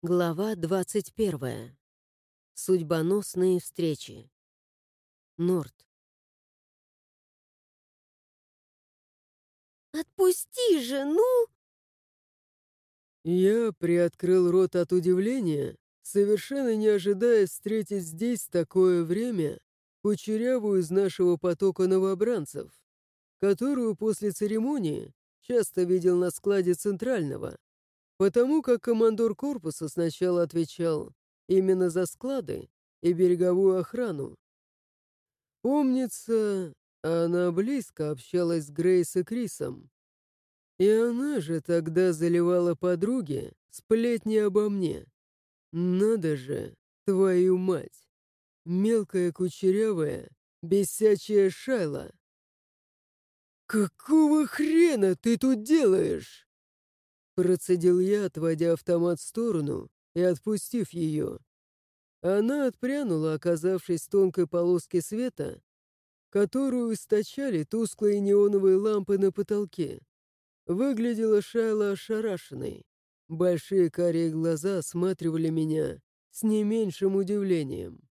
Глава 21. Судьбоносные встречи. Норт. «Отпусти же, ну!» Я приоткрыл рот от удивления, совершенно не ожидая встретить здесь в такое время кучерявую из нашего потока новобранцев, которую после церемонии часто видел на складе Центрального, потому как командор корпуса сначала отвечал именно за склады и береговую охрану. Помнится, она близко общалась с Грейс и Крисом, и она же тогда заливала подруге сплетни обо мне. Надо же, твою мать! Мелкая кучерявая, бесячая Шайла. «Какого хрена ты тут делаешь?» Процедил я, отводя автомат в сторону и отпустив ее. Она отпрянула, оказавшись в тонкой полоске света, которую источали тусклые неоновые лампы на потолке. Выглядела Шайла ошарашенной. Большие карие глаза осматривали меня с не меньшим удивлением.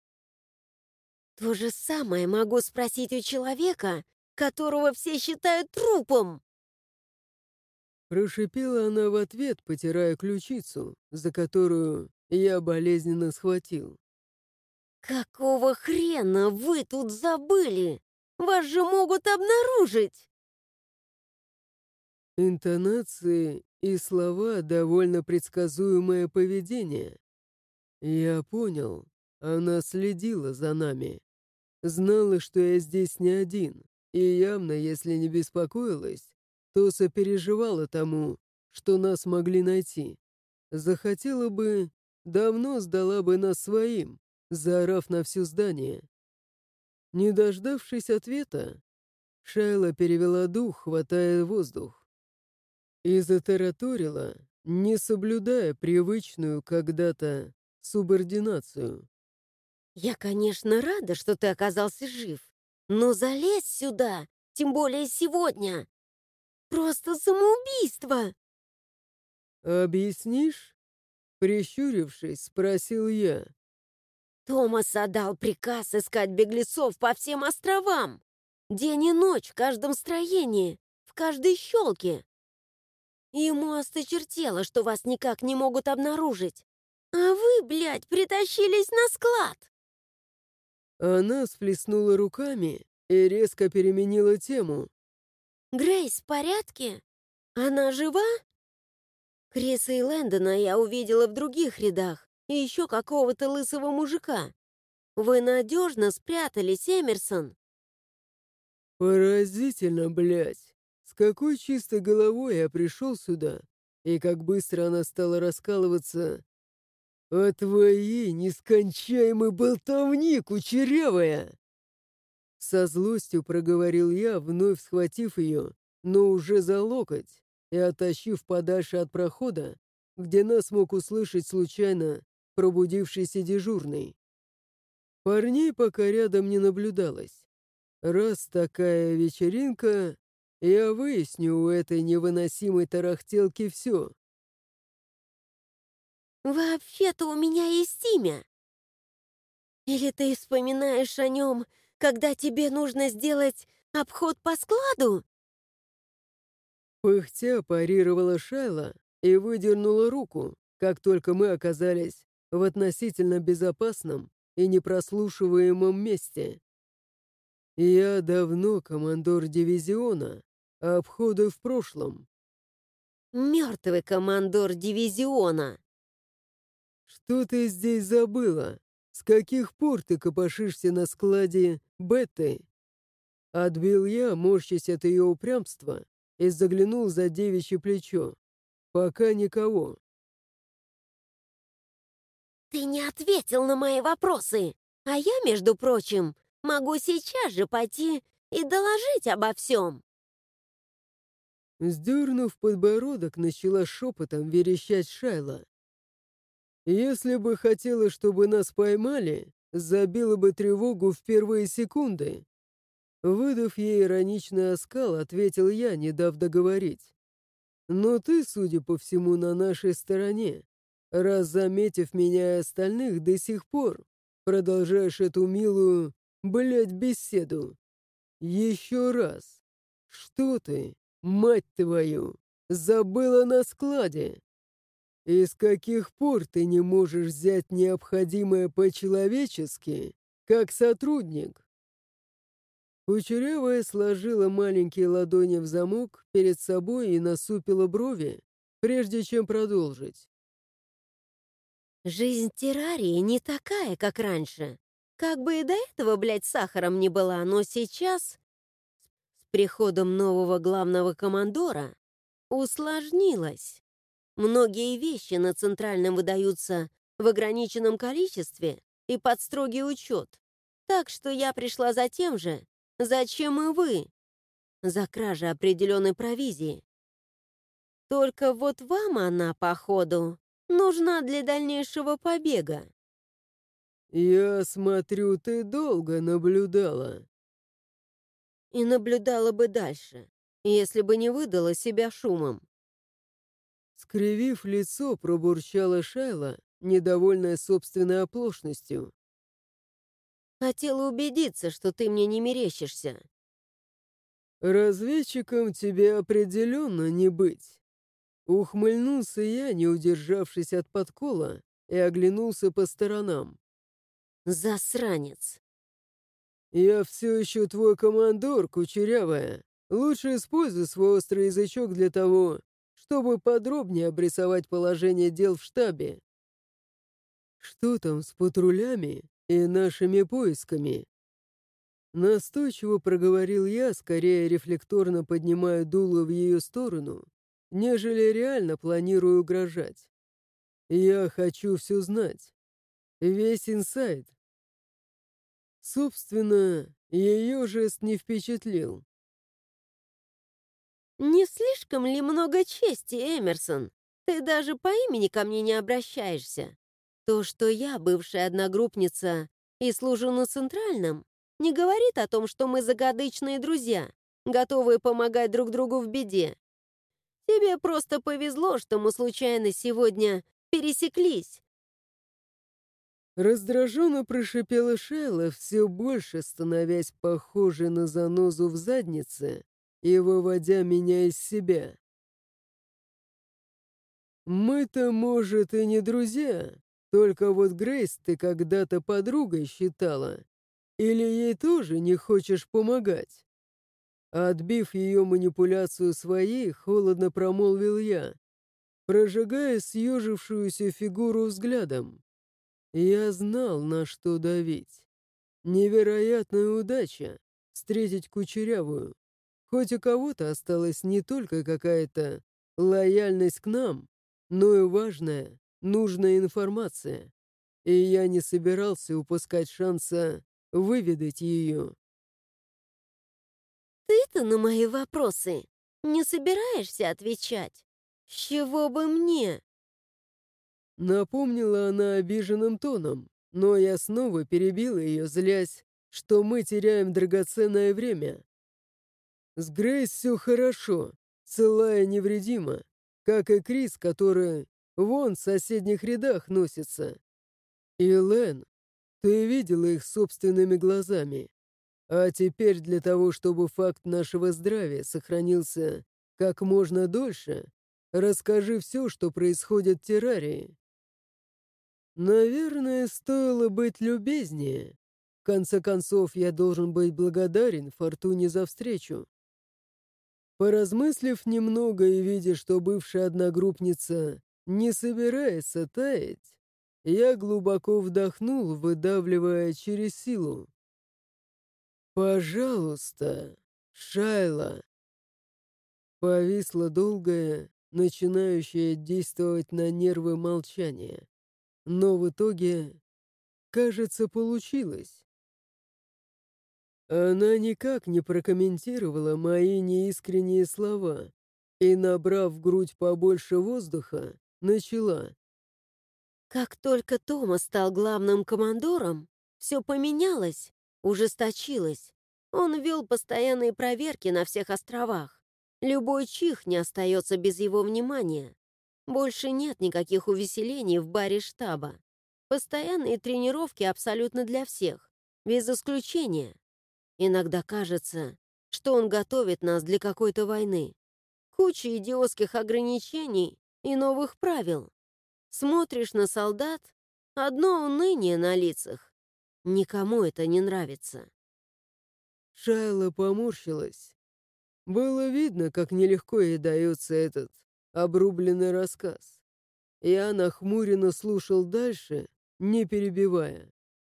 То же самое могу спросить у человека, которого все считают трупом. Прошипела она в ответ, потирая ключицу, за которую я болезненно схватил. Какого хрена вы тут забыли? Вас же могут обнаружить. Интонации и слова — довольно предсказуемое поведение. Я понял, она следила за нами. Знала, что я здесь не один, и явно, если не беспокоилась, то сопереживала тому, что нас могли найти. Захотела бы, давно сдала бы нас своим, заорав на всё здание. Не дождавшись ответа, Шайла перевела дух, хватая воздух, и затараторила, не соблюдая привычную когда-то субординацию. Я, конечно, рада, что ты оказался жив, но залезть сюда, тем более сегодня, просто самоубийство. «Объяснишь?» — прищурившись, спросил я. Томас отдал приказ искать беглецов по всем островам. День и ночь в каждом строении, в каждой щелке. Ему осточертело, что вас никак не могут обнаружить. А вы, блядь, притащились на склад. Она сплеснула руками и резко переменила тему. Грейс в порядке? Она жива? Криса и Лэндона я увидела в других рядах, и еще какого-то лысого мужика. Вы надежно спрятались, Эмерсон. Поразительно, блядь. С какой чистой головой я пришел сюда, и как быстро она стала раскалываться о твоей нескончаемой болтовни, кучерявая! Со злостью проговорил я, вновь схватив ее, но уже за локоть, и оттащив подальше от прохода, где нас мог услышать случайно пробудившийся дежурный. Парней пока рядом не наблюдалось. Раз такая вечеринка, я выясню у этой невыносимой тарахтелки все. Вообще-то у меня есть имя. Или ты вспоминаешь о нем, когда тебе нужно сделать обход по складу? Пыхтя парировала Шайла и выдернула руку, как только мы оказались в относительно безопасном и непрослушиваемом месте. Я давно командор дивизиона, а обходы в прошлом. Мертвый командор дивизиона. Что ты здесь забыла? С каких пор ты копошишься на складе Бетты? Отбил я, морщась от ее упрямства, и заглянул за девичье плечо. Пока никого. Ты не ответил на мои вопросы, а я, между прочим, могу сейчас же пойти и доложить обо всем. Сдернув подбородок, начала шепотом верещать Шайла. «Если бы хотела, чтобы нас поймали, забила бы тревогу в первые секунды». Выдав ей ироничный оскал, ответил я, не дав договорить. «Но ты, судя по всему, на нашей стороне, раз заметив меня и остальных до сих пор, продолжаешь эту милую, блядь, беседу. Еще раз. Что ты, мать твою, забыла на складе? И с каких пор ты не можешь взять необходимое по-человечески, как сотрудник?» Кучерявая сложила маленькие ладони в замок перед собой и насупила брови, прежде чем продолжить. Жизнь террарии не такая, как раньше. Как бы и до этого, блядь, сахаром не была, но сейчас, с приходом нового главного командора, усложнилось. Многие вещи на Центральном выдаются в ограниченном количестве и под строгий учет. Так что я пришла за тем же, зачем и вы, за кражей определенной провизии. Только вот вам она, походу, нужна для дальнейшего побега. «Я смотрю, ты долго наблюдала». И наблюдала бы дальше, если бы не выдала себя шумом. Скривив лицо, пробурчала Шайла, недовольная собственной оплошностью. Хотела убедиться, что ты мне не мерещишься. «Разведчиком тебе определенно не быть». Ухмыльнулся я, не удержавшись от подкола, и оглянулся по сторонам. Засранец. «Я все еще твой командор, Кучерявая. Лучше используй свой острый язычок для того, чтобы подробнее обрисовать положение дел в штабе. Что там с патрулями и нашими поисками?» Настойчиво проговорил я, скорее рефлекторно поднимая дуло в ее сторону, нежели реально планирую угрожать. «Я хочу все знать. Весь инсайд». Собственно, ее жест не впечатлил. Не слишком ли много чести, Эмерсон? Ты даже по имени ко мне не обращаешься. То, что я бывшая одногруппница и служу на Центральном, не говорит о том, что мы закадычные друзья, готовые помогать друг другу в беде. Тебе просто повезло, что мы случайно сегодня пересеклись. Раздраженно прошипела Шайла, все больше становясь похожей на занозу в заднице и выводя меня из себя. «Мы-то, может, и не друзья, только вот Грейс ты когда-то подругой считала. Или ей тоже не хочешь помогать?» Отбив ее манипуляцию своей, холодно промолвил я, прожигая съежившуюся фигуру взглядом. Я знал, на что давить. Невероятная удача встретить Кучерявую. Хоть у кого-то осталась не только какая-то лояльность к нам, но и важная, нужная информация. И я не собирался упускать шанса выведать ее. Ты-то на мои вопросы не собираешься отвечать? С чего бы мне? Напомнила она обиженным тоном, но я снова перебил ее, злясь, что мы теряем драгоценное время. С Грейс все хорошо, целая невредима, как и Крис, который вон в соседних рядах носится. И Лэн, ты видела их собственными глазами. А теперь для того, чтобы факт нашего здравия сохранился как можно дольше, расскажи все, что происходит в террарии. Наверное, стоило быть любезнее. В конце концов, я должен быть благодарен Фортуне за встречу. Поразмыслив немного и видя, что бывшая одногруппница не собирается таять, я глубоко вдохнул, выдавливая через силу. «Пожалуйста, Шайла!» Повисло долгое, начинающее действовать на нервы молчание. Но в итоге, кажется, получилось. Она никак не прокомментировала мои неискренние слова и, набрав в грудь побольше воздуха, начала. Как только Тома стал главным командором, все поменялось, ужесточилось. Он вел постоянные проверки на всех островах. Любой чих не остается без его внимания. Больше нет никаких увеселений в баре штаба. Постоянные тренировки абсолютно для всех, без исключения. Иногда кажется, что он готовит нас для какой-то войны. Куча идиотских ограничений и новых правил. Смотришь на солдат, одно уныние на лицах. Никому это не нравится. Шайла поморщилась. Было видно, как нелегко ей дается этот обрубленный рассказ. Я нахмуренно слушал дальше, не перебивая.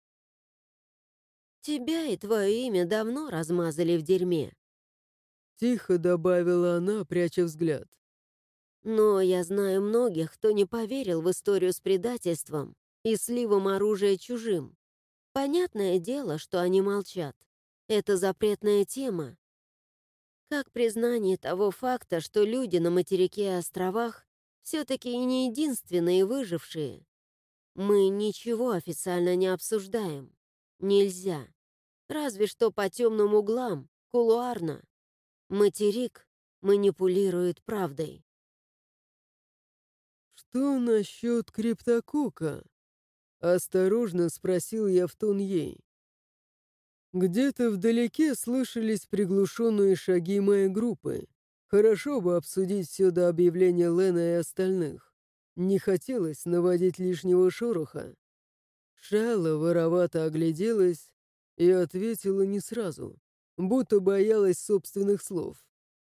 Тебя и твое имя давно размазали в дерьме. Тихо добавила она, пряча взгляд. Но я знаю многих, кто не поверил в историю с предательством и сливом оружия чужим. Понятное дело, что они молчат. Это запретная тема. Как признание того факта, что люди на материке и островах все-таки и не единственные выжившие. Мы ничего официально не обсуждаем. Нельзя. Разве что по темным углам, кулуарно. Материк манипулирует правдой. «Что насчет криптокока?» — осторожно спросил я в тон ей. Где-то вдалеке слышались приглушенные шаги моей группы. Хорошо бы обсудить все до объявления Лена и остальных. Не хотелось наводить лишнего шороха. Шайла воровато огляделась и ответила не сразу, будто боялась собственных слов.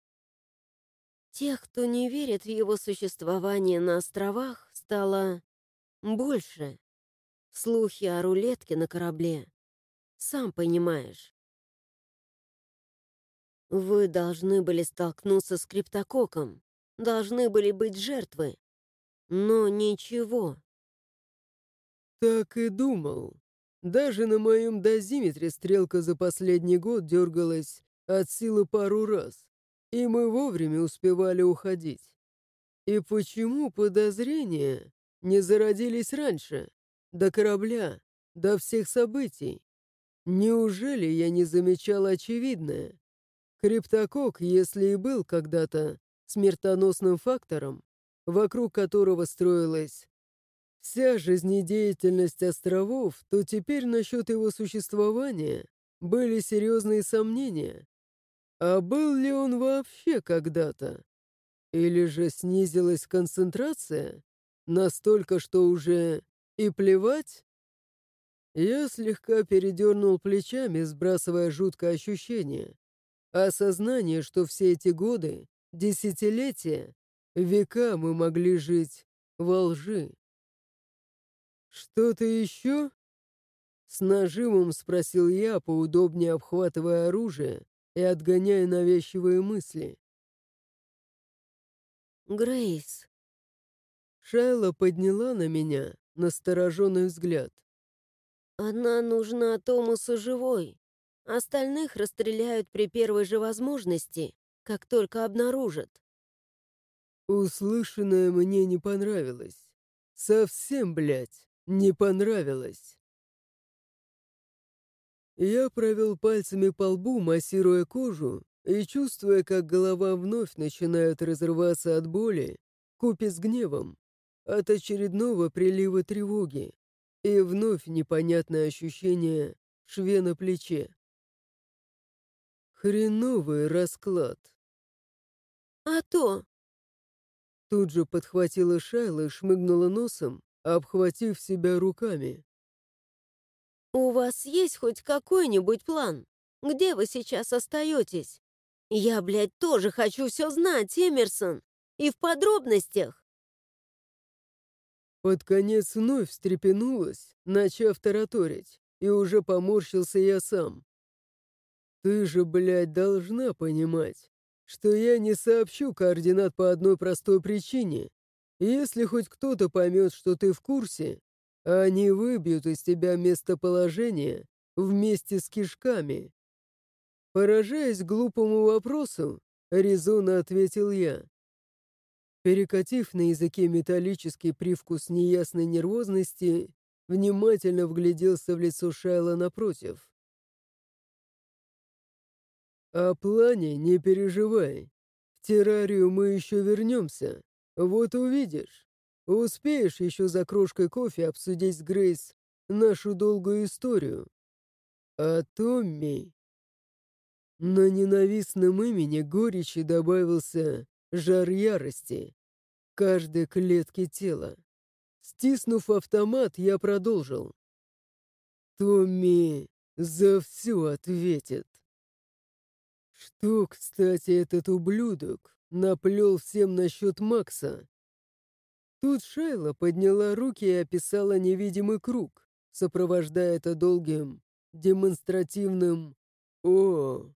Тех, кто не верит в его существование на островах, стало больше. Слухи о рулетке на корабле. Сам понимаешь. Вы должны были столкнуться с криптококом. Должны были быть жертвы. Но ничего. Так и думал. Даже на моем дозиметре стрелка за последний год дергалась от силы пару раз, и мы вовремя успевали уходить. И почему подозрения не зародились раньше, до корабля, до всех событий? Неужели я не замечал очевидное? Криптокок, если и был когда-то смертоносным фактором, вокруг которого строилась вся жизнедеятельность островов, то теперь насчет его существования были серьезные сомнения. А был ли он вообще когда-то? Или же снизилась концентрация настолько, что уже и плевать? Я слегка передернул плечами, сбрасывая жуткое ощущение. Осознание, что все эти годы, десятилетия, века мы могли жить во лжи. «Что-то еще?» С нажимом спросил я, поудобнее обхватывая оружие и отгоняя навязчивые мысли. Грейс. Шайла подняла на меня настороженный взгляд. Она нужна Томасу живой. Остальных расстреляют при первой же возможности, как только обнаружат. Услышанное мне не понравилось. Совсем, блядь, не понравилось. Я провел пальцами по лбу, массируя кожу, и чувствуя, как голова вновь начинает разрываться от боли, купе с гневом, от очередного прилива тревоги, и вновь непонятное ощущение шве на плече. Хреновый расклад. А то, Тут же подхватила Шайла и шмыгнула носом, обхватив себя руками. у вас есть хоть какой-нибудь план? Где вы сейчас остаетесь? Я, блядь, тоже хочу все знать, Эмерсон. И в подробностях. Под конец вновь встрепенулась, начав тараторить, и уже поморщился я сам. Ты же, блядь, должна понимать, что я не сообщу координат по одной простой причине. Если хоть кто-то поймет, что ты в курсе, они выбьют из тебя местоположение вместе с кишками. Поражаясь глупому вопросу, резонно ответил я. Перекатив на языке металлический привкус неясной нервозности, внимательно вгляделся в лицо Шайла напротив. «О плане не переживай. В террарию мы еще вернемся. Вот увидишь. Успеешь еще за кружкой кофе обсудить с Грейс нашу долгую историю. А Томми... На ненавистном имени горечи добавился жар ярости каждой клетки тела. Стиснув автомат, я продолжил. Томми за все ответит. Что, кстати, этот ублюдок наплел всем насчет Макса? Тут Шайла подняла руки и описала невидимый круг, сопровождая это долгим, демонстративным «О».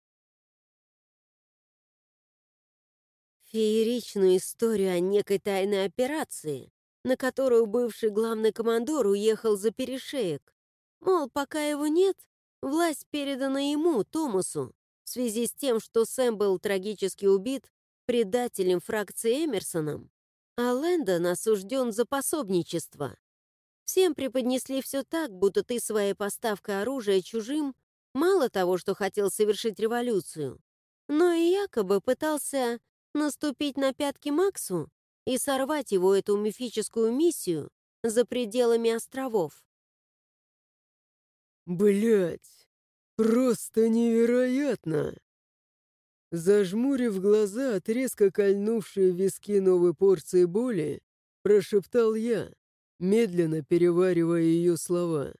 Фееричную историю о некой тайной операции, на которую бывший главный командор уехал за перешеек. Мол, пока его нет, власть передана ему, Томасу, в связи с тем, что Сэм был трагически убит предателем фракции Эмерсоном, а Лэндон осужден за пособничество. Всем преподнесли все так, будто ты своей поставкой оружия чужим мало того, что хотел совершить революцию, но и якобы пытался наступить на пятки Максу и сорвать его эту мифическую миссию за пределами островов. Блять, просто невероятно! Зажмурив глаза от резко кольнувшей в виски новой порции боли, прошептал я, медленно переваривая ее слова.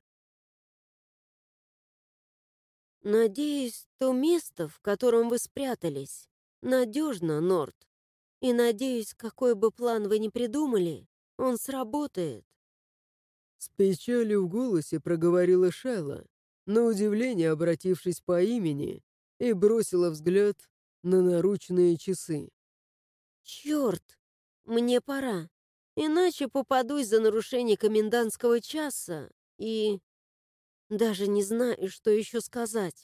Надеюсь, то место, в котором вы спрятались, надежно, Норт. И надеюсь, какой бы план вы ни придумали, он сработает. С печалью в голосе проговорила Шайла, на удивление обратившись по имени, и бросила взгляд на наручные часы. Черт, мне пора. Иначе попадусь за нарушение комендантского часа и... даже не знаю, что еще сказать.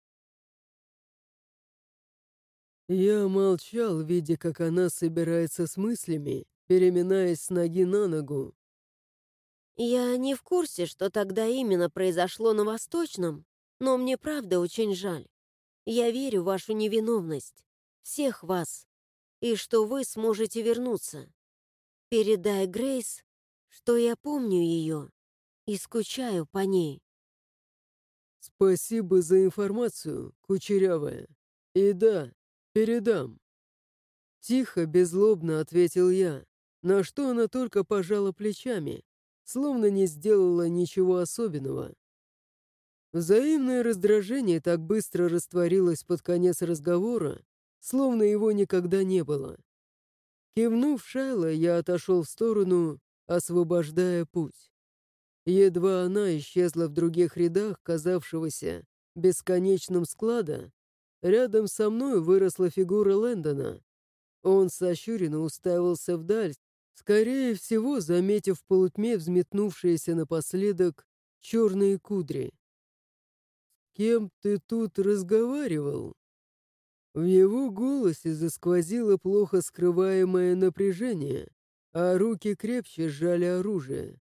Я молчал, видя, как она собирается с мыслями, переминаясь с ноги на ногу. Я не в курсе, что тогда именно произошло на Восточном, но мне правда очень жаль. Я верю в вашу невиновность, всех вас, и что вы сможете вернуться. Передай Грейс, что я помню ее и скучаю по ней. Спасибо за информацию, кучерявая. И да, передам. Тихо, беззлобно ответил я, на что она только пожала плечами, словно не сделала ничего особенного. Взаимное раздражение так быстро растворилось под конец разговора, словно его никогда не было. Кивнув Шайла, я отошел в сторону, освобождая путь. Едва она исчезла в других рядах казавшегося бесконечным склада, рядом со мной выросла фигура Лэндона. Он сощуренно уставился вдаль, скорее всего, заметив в полутьме взметнувшиеся напоследок черные кудри. «С кем ты тут разговаривал?» В его голосе засквозило плохо скрываемое напряжение, а руки крепче сжали оружие.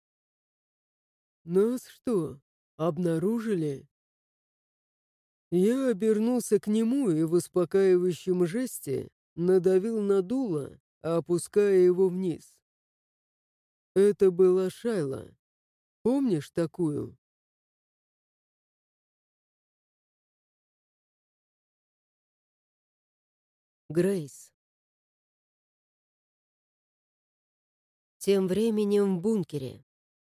«Нас что, обнаружили?» Я обернулся к нему и в успокаивающем жесте надавил на дуло, опуская его вниз. Это была Шайла. Помнишь такую? Грейс. Тем временем в бункере.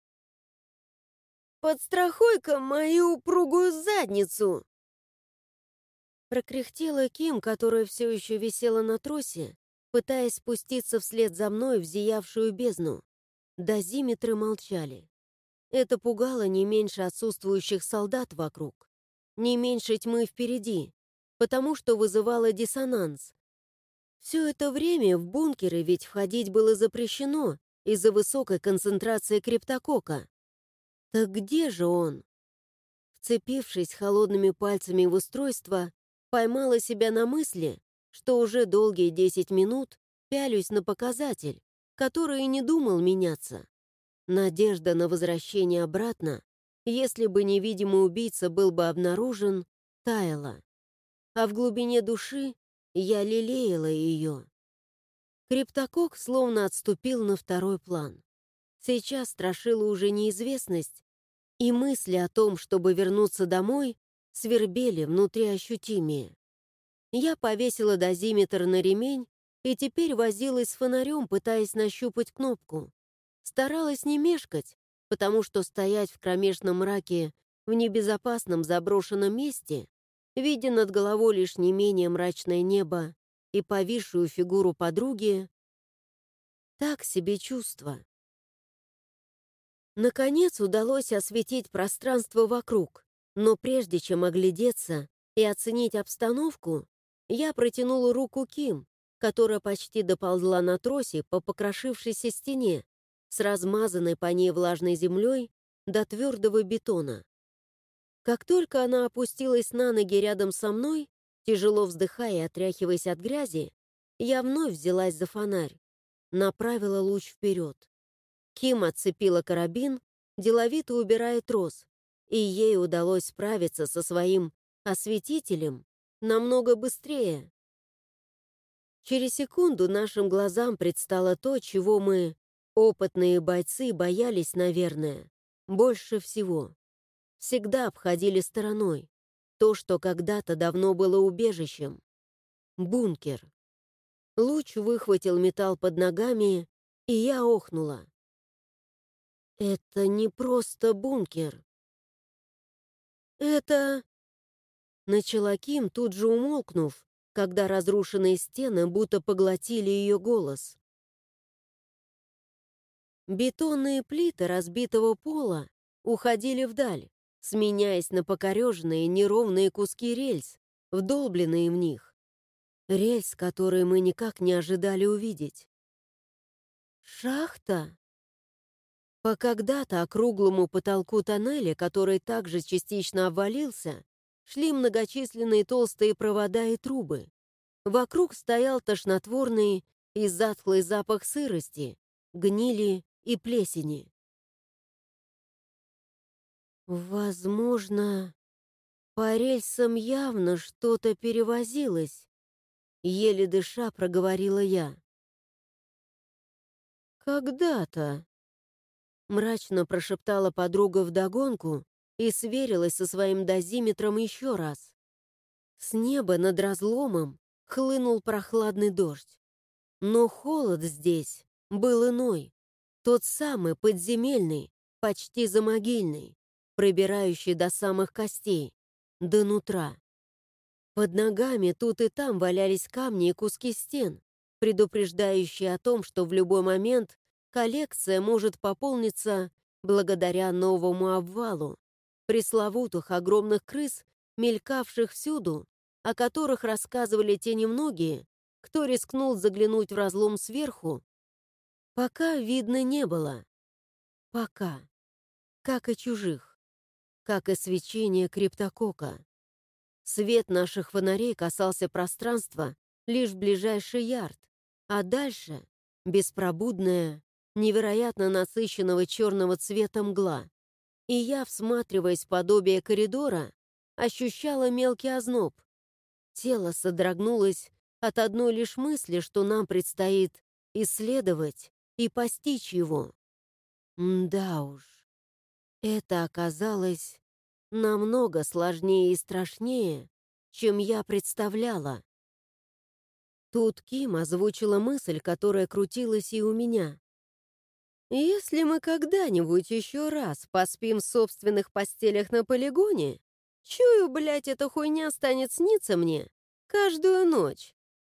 «Подстрахуй-ка мою упругую задницу!» Прокряхтела Ким, которая все еще висела на тросе, пытаясь спуститься вслед за мной в зиявшую бездну. Дозиметры молчали. Это пугало не меньше отсутствующих солдат вокруг, не меньше тьмы впереди, потому что вызывало диссонанс. Все это время в бункеры ведь входить было запрещено из-за высокой концентрации криптокока. Так где же он? Вцепившись холодными пальцами в устройство, поймала себя на мысли, что уже долгие 10 минут пялюсь на показатель, который и не думал меняться. Надежда на возвращение обратно, если бы невидимый убийца был бы обнаружен, таяла. А в глубине души я лелеяла ее. Криптокок словно отступил на второй план. Сейчас страшила уже неизвестность, и мысли о том, чтобы вернуться домой, свербели внутри ощутимее. Я повесила дозиметр на ремень и теперь возилась с фонарем, пытаясь нащупать кнопку. Старалась не мешкать, потому что стоять в кромешном мраке в небезопасном заброшенном месте, видя над головой лишь не менее мрачное небо и повисшую фигуру подруги, так себе чувство. Наконец удалось осветить пространство вокруг, но прежде чем оглядеться и оценить обстановку, я протянула руку Ким, которая почти доползла на тросе по покрошившейся стене, с размазанной по ней влажной землей до твердого бетона. Как только она опустилась на ноги рядом со мной, тяжело вздыхая и отряхиваясь от грязи, я вновь взялась за фонарь, направила луч вперед. Ким отцепила карабин, деловито убирая трос, и ей удалось справиться со своим осветителем намного быстрее. Через секунду нашим глазам предстало то, чего мы, опытные бойцы, боялись, наверное, больше всего. Всегда обходили стороной то, что когда-то давно было убежищем. Бункер. Луч выхватил металл под ногами, и я охнула. Это не просто бункер. Это... Начала Ким, тут же умолкнув, когда разрушенные стены будто поглотили ее голос. Бетонные плиты разбитого пола уходили вдаль, сменяясь на покореженные неровные куски рельс, вдолбленные в них. Рельс, которые мы никак не ожидали увидеть. Шахта? По когда-то округлому потолку тоннеля, который также частично обвалился, шли многочисленные толстые провода и трубы. Вокруг стоял тошнотворный и затхлый запах сырости, гнили и плесени. Возможно, по рельсам явно что-то перевозилось, еле дыша проговорила я. Когда-то, мрачно прошептала подруга вдогонку и сверилась со своим дозиметром еще раз. С неба над разломом хлынул прохладный дождь. Но холод здесь был иной, тот самый подземельный, почти замогильный, пробирающий до самых костей, до нутра. Под ногами тут и там валялись камни и куски стен, предупреждающие о том, что в любой момент коллекция может пополниться благодаря новому обвалу, пресловутых огромных крыс, мелькавших всюду, о которых рассказывали те немногие, кто рискнул заглянуть в разлом сверху, пока видно не было. Пока. Как и чужих. Как и свечение криптокока. Свет наших фонарей касался пространства лишь в ближайший ярд, а дальше — беспробудная, невероятно насыщенного черного цвета мгла. И я, всматриваясь в подобие коридора, ощущала мелкий озноб. Тело содрогнулось от одной лишь мысли, что нам предстоит исследовать и постичь его. Да уж, это оказалось намного сложнее и страшнее, чем я представляла. Тут Ким озвучила мысль, которая крутилась и у меня. «Если мы когда-нибудь еще раз поспим в собственных постелях на полигоне, чую, блядь, эта хуйня станет сниться мне каждую ночь».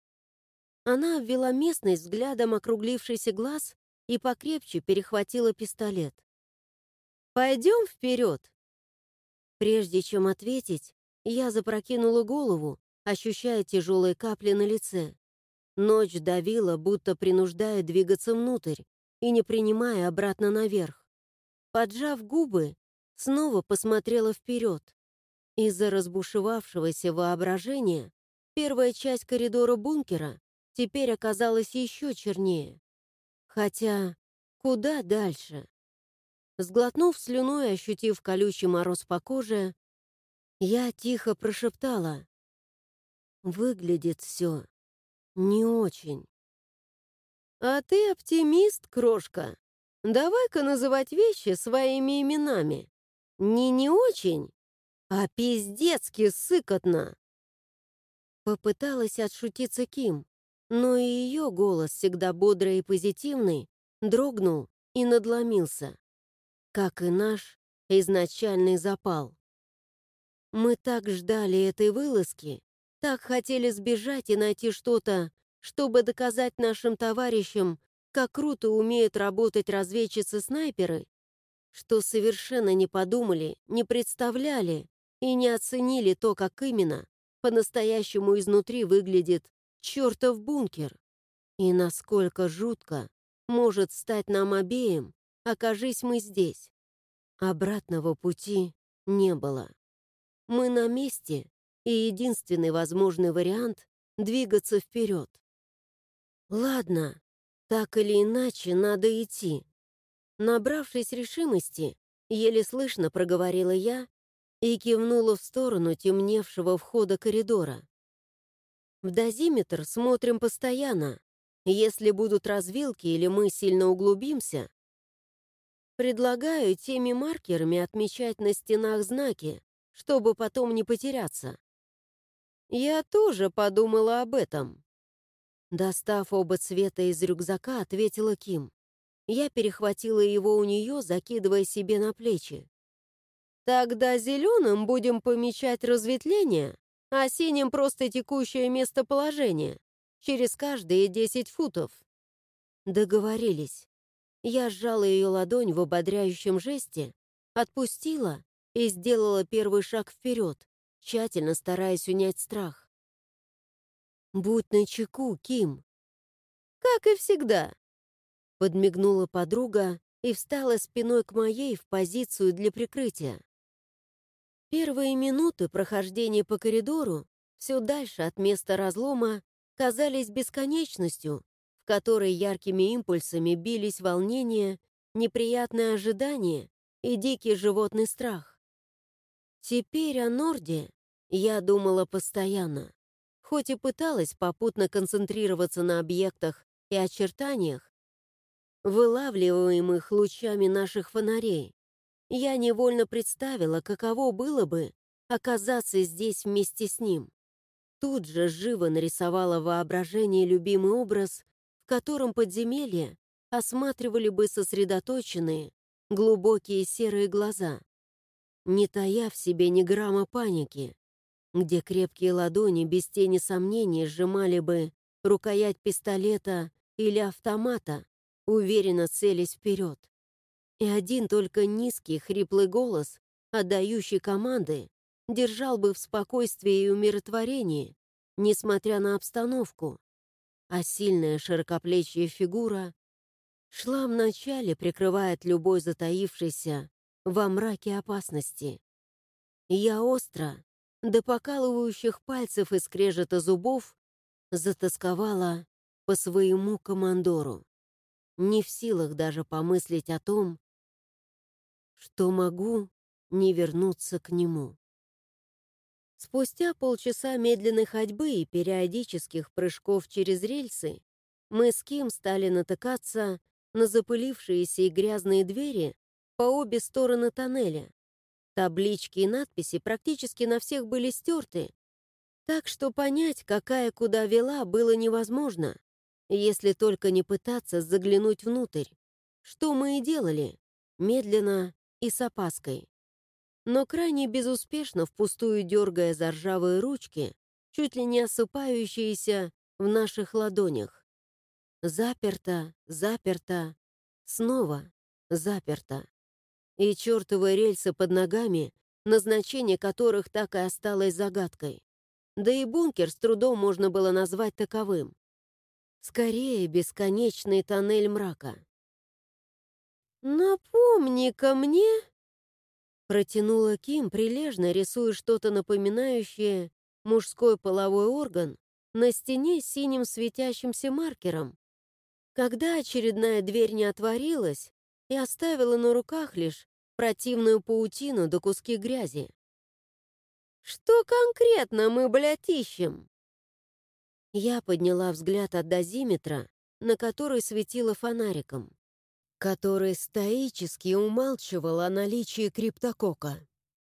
Она обвела местность взглядом округлившийся глаз и покрепче перехватила пистолет. «Пойдем вперед!» Прежде чем ответить, я запрокинула голову, ощущая тяжелые капли на лице. Ночь давила, будто принуждая двигаться внутрь и не принимая обратно наверх. Поджав губы, снова посмотрела вперед. Из-за разбушевавшегося воображения первая часть коридора бункера теперь оказалась еще чернее. Хотя, куда дальше? Сглотнув слюну и ощутив колючий мороз по коже, я тихо прошептала: «Выглядит все не очень». «А ты оптимист, крошка. Давай-ка называть вещи своими именами. Не очень, а пиздецки сыкотно». Попыталась отшутиться Ким, но и ее голос, всегда бодрый и позитивный, дрогнул и надломился, как и наш изначальный запал. Мы так ждали этой вылазки, так хотели сбежать и найти что-то, чтобы доказать нашим товарищам, как круто умеют работать разведчицы-снайперы, что совершенно не подумали, не представляли и не оценили то, как именно по-настоящему изнутри выглядит чертов бункер. И насколько жутко может стать нам обеим, окажись мы здесь. Обратного пути не было. Мы на месте, и единственный возможный вариант — двигаться вперед. Ладно, так или иначе надо идти. Набравшись решимости, еле слышно проговорила я и кивнула в сторону темневшего входа коридора. В дозиметр смотрим постоянно. Если будут развилки или мы сильно углубимся, предлагаю теми маркерами отмечать на стенах знаки, чтобы потом не потеряться. Я тоже подумала об этом. Достав оба цвета из рюкзака, ответила Ким. Я перехватила его у нее, закидывая себе на плечи. Тогда зеленым будем помечать разветвление, а синим просто текущее местоположение, через каждые 10 футов. Договорились. Я сжала ее ладонь в ободряющем жесте, отпустила и сделала первый шаг вперед, тщательно стараясь унять страх. «Будь начеку, Ким!» «Как и всегда!» Подмигнула подруга и встала спиной к моей в позицию для прикрытия. Первые минуты прохождения по коридору все дальше от места разлома казались бесконечностью, в которой яркими импульсами бились волнение, неприятное ожидание и дикий животный страх. Теперь о Норде я думала постоянно, хоть и пыталась попутно концентрироваться на объектах и очертаниях, вылавливаемых лучами наших фонарей. Я невольно представила, каково было бы оказаться здесь вместе с ним. Тут же живо нарисовала в воображении любимый образ, в котором подземелье осматривали бы сосредоточенные, глубокие серые глаза, не тая в себе ни грамма паники, где крепкие ладони без тени сомнений сжимали бы рукоять пистолета или автомата, уверенно целясь вперед. И один только низкий, хриплый голос, отдающий команды, держал бы в спокойствии и умиротворении, несмотря на обстановку, а сильная широкоплечья фигура шла вначале, прикрывая от любой затаившейся во мраке опасности. Я остро, до покалывающих пальцев и скрежета зубов, затосковала по своему командору, не в силах даже помыслить о том, что могу не вернуться к нему. Спустя полчаса медленной ходьбы и периодических прыжков через рельсы мы с Ким стали натыкаться на запылившиеся и грязные двери по обе стороны тоннеля. Таблички и надписи практически на всех были стерты, так что понять, какая куда вела, было невозможно, если только не пытаться заглянуть внутрь, что мы и делали, медленно и с опаской. Но крайне безуспешно, впустую дергая за ржавые ручки, чуть ли не осыпающиеся в наших ладонях. Заперто, заперто, снова заперто. И чертовы рельсы под ногами, назначение которых так и осталось загадкой. Да и бункер с трудом можно было назвать таковым. Скорее, бесконечный тоннель мрака. «Напомни-ка мне...» Протянула Ким, прилежно рисуя что-то напоминающее мужской половой орган на стене с синим светящимся маркером, когда очередная дверь не отворилась и оставила на руках лишь противную паутину да куски грязи. «Что конкретно мы, блядь, ищем?» Я подняла взгляд от дозиметра на который светила фонариком, который стоически умалчивал о наличии криптокока.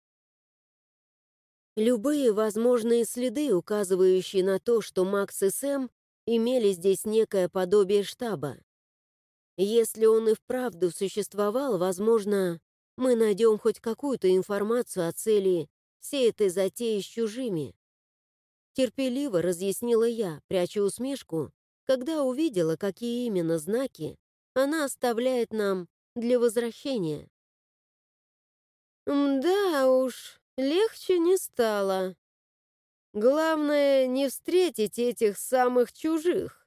Любые возможные следы, указывающие на то, что Макс и Сэм имели здесь некое подобие штаба. Если он и вправду существовал, возможно, мы найдем хоть какую-то информацию о цели всей этой затеи с чужими. Терпеливо разъяснила я, пряча усмешку, когда увидела, какие именно знаки она оставляет нам для возвращения. Да уж, легче не стало. Главное, не встретить этих самых чужих.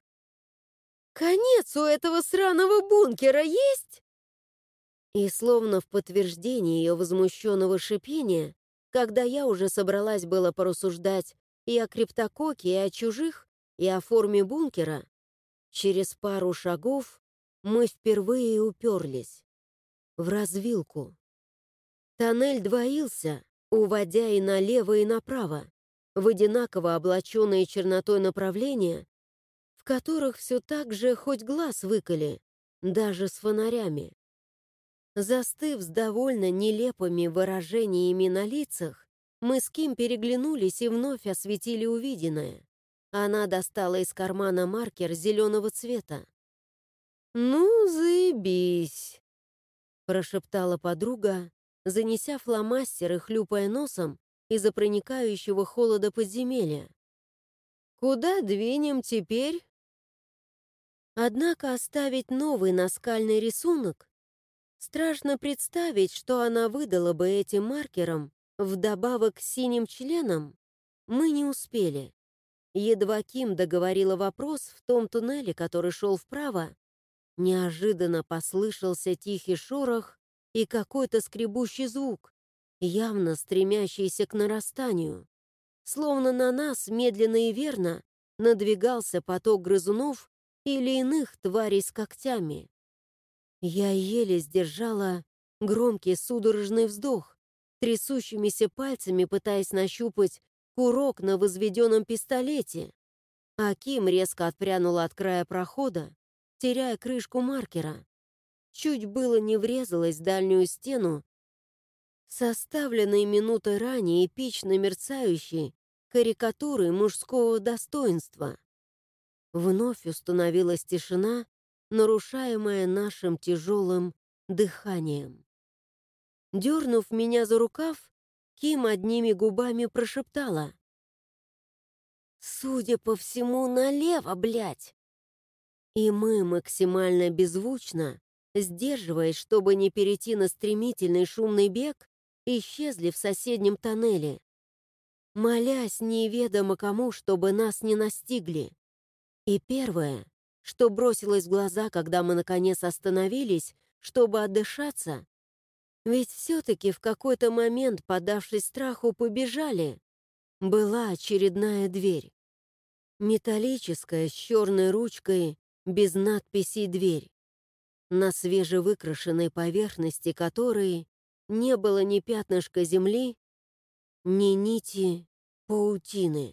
Конец у этого сраного бункера есть? И словно в подтверждение ее возмущенного шипения, когда я уже собралась было порассуждать и о криптококе, и о чужих, и о форме бункера, через пару шагов мы впервые уперлись в развилку. Тоннель двоился, уводя и налево, и направо, в одинаково облаченные чернотой направления, в которых все так же хоть глаз выколи, даже с фонарями. Застыв с довольно нелепыми выражениями на лицах, мы с Ким переглянулись и вновь осветили увиденное. Она достала из кармана маркер зеленого цвета. «Ну, заебись!» — прошептала подруга, занеся фломастер и хлюпая носом из-за проникающего холода подземелья. «Куда двинем теперь?» Однако оставить новый наскальный рисунок, страшно представить, что она выдала бы этим маркером вдобавок к синим членам, мы не успели. Едва Ким договорила вопрос в том туннеле, который шел вправо, неожиданно послышался тихий шорох и какой-то скребущий звук, явно стремящийся к нарастанию. Словно на нас медленно и верно надвигался поток грызунов или иных тварей с когтями. Я еле сдержала громкий судорожный вздох, трясущимися пальцами пытаясь нащупать курок на возведенном пистолете. А Ким резко отпрянула от края прохода, теряя крышку маркера. Чуть было не врезалась в дальнюю стену, составленной минутой ранее эпично мерцающей карикатурой мужского достоинства. Вновь установилась тишина, нарушаемая нашим тяжелым дыханием. Дернув меня за рукав, Ким одними губами прошептала: «Судя по всему, налево, блядь!» И мы максимально беззвучно, сдерживаясь, чтобы не перейти на стремительный шумный бег, исчезли в соседнем тоннеле, молясь неведомо кому, чтобы нас не настигли. И первое, что бросилось в глаза, когда мы наконец остановились, чтобы отдышаться, ведь все-таки в какой-то момент, поддавшись страху, побежали, была очередная дверь. Металлическая, с черной ручкой, без надписей дверь, на свежевыкрашенной поверхности которой не было ни пятнышка земли, ни нити паутины.